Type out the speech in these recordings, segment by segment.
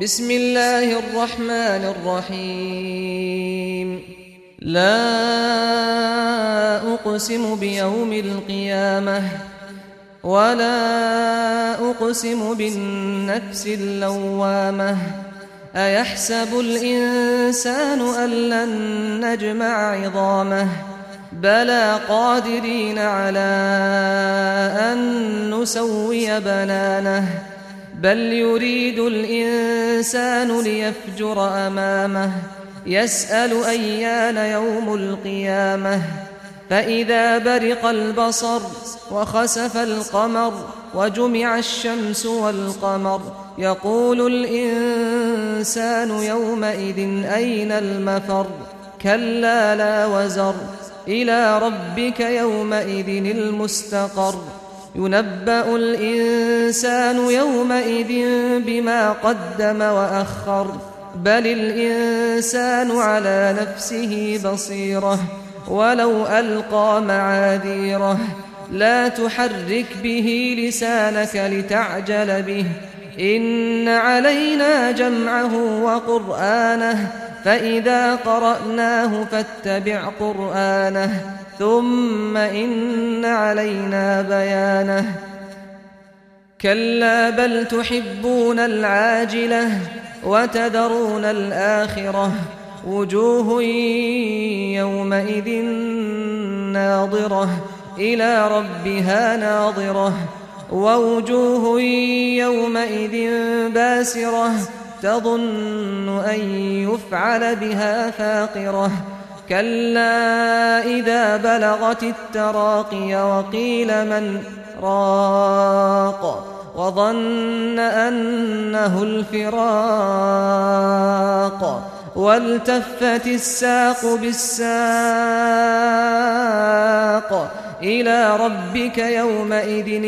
بسم الله الرحمن الرحيم لا أقسم بيوم القيامة ولا أقسم بالنفس اللوامة أيحسب الإنسان أن لن نجمع عظامه بلى قادرين على أن نسوي بنانه بل يريد الإنسان ليفجر أمامه يسأل أيان يوم القيامة فإذا برق البصر وخسف القمر وجمع الشمس والقمر يقول الإنسان يومئذ أين المفر كلا لا وزر إلى ربك يومئذ المستقر ينبأ الإنسان يومئذ بما قدم وأخر بل الإنسان على نفسه بصيرة ولو ألقى معاذيره لا تحرك به لسانك لتعجل به إن علينا جمعه وقرآنه فإذا قرأناه فاتبع قرآنه ثم إن علينا بيانه كلا بل تحبون العاجلة وتذرون الآخرة وجوه يومئذ ناظرة إلى ربها ناظرة ووجوه يومئذ باسرة تظن أن يفعل بها فاقرة كلا إذا بلغت التراقي وقيل من راق وظن أنه الفراق والتفت الساق بالساق إلى ربك يومئذ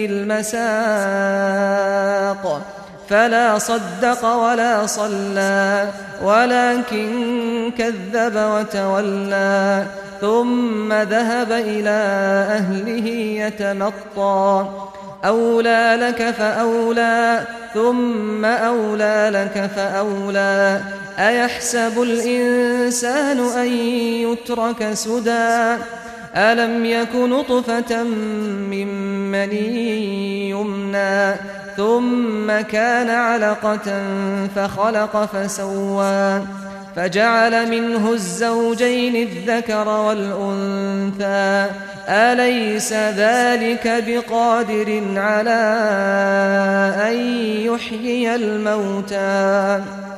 المساق فلا صدق ولا صلى ولكن كذب وتولى ثم ذهب إلى أهله يتمطى أولى لك فأولى ثم أولى لك فأولى أيحسب الإنسان أن يترك سدى ألم يك نطفة من مني يمنى ثم كان علقة فخلق فسوى فجعل منه الزوجين الذكر والأنثى أليس ذلك بقادر على أن يحيي الموتى